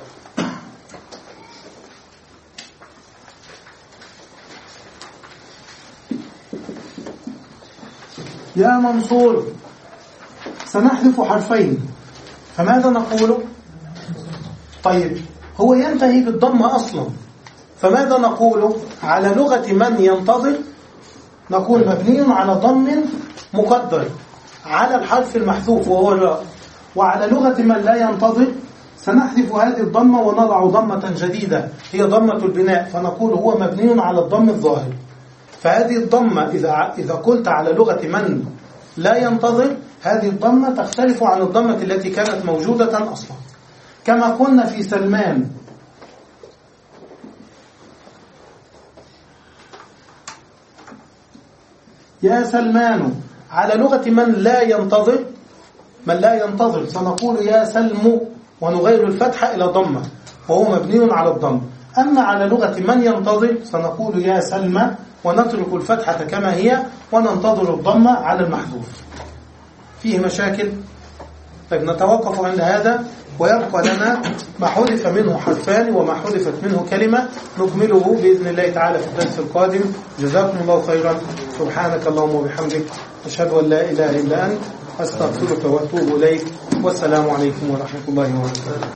يا منصور سنحذف حرفين، فماذا نقول؟ طيب هو ينتهي بالضمة أصلا، فماذا نقول؟ على لغة من ينتظر نقول مبني على ضم مقدر على الحرف المحذوف وهو الراء. وعلى لغة من لا ينتظر سنحذف هذه الضمة ونضع ضمة جديدة هي ضمة البناء، فنقول هو مبني على الضم الظاهر. فهذه الضمة إذا إذا قلت على لغة من لا ينتظر هذه الضمة تختلف عن الضمة التي كانت موجودة أصلا. كما قلنا في سلمان يا سلمان على لغة من لا ينتظر من لا ينتظر سنقول يا سلم ونغير الفتحة إلى ضمة وهو مبني على الضم. أما على لغة من ينتظر سنقول يا سلمى ونترك الفتحة كما هي وننتظر الضمة على المحذوف. فيه مشاكل؟ طيب نتوقف عند هذا ويبقى لنا ما حذف منه حرفان وما حذفت منه كلمة نكمله بإذن الله تعالى في الدرس القادم. جزاكم الله خيرا. سبحانك اللهم وبحمدك أشهد أن لا إله إلا أنت أستغفرك وأتوب إليك والسلام عليكم ورحمة الله وبركاته.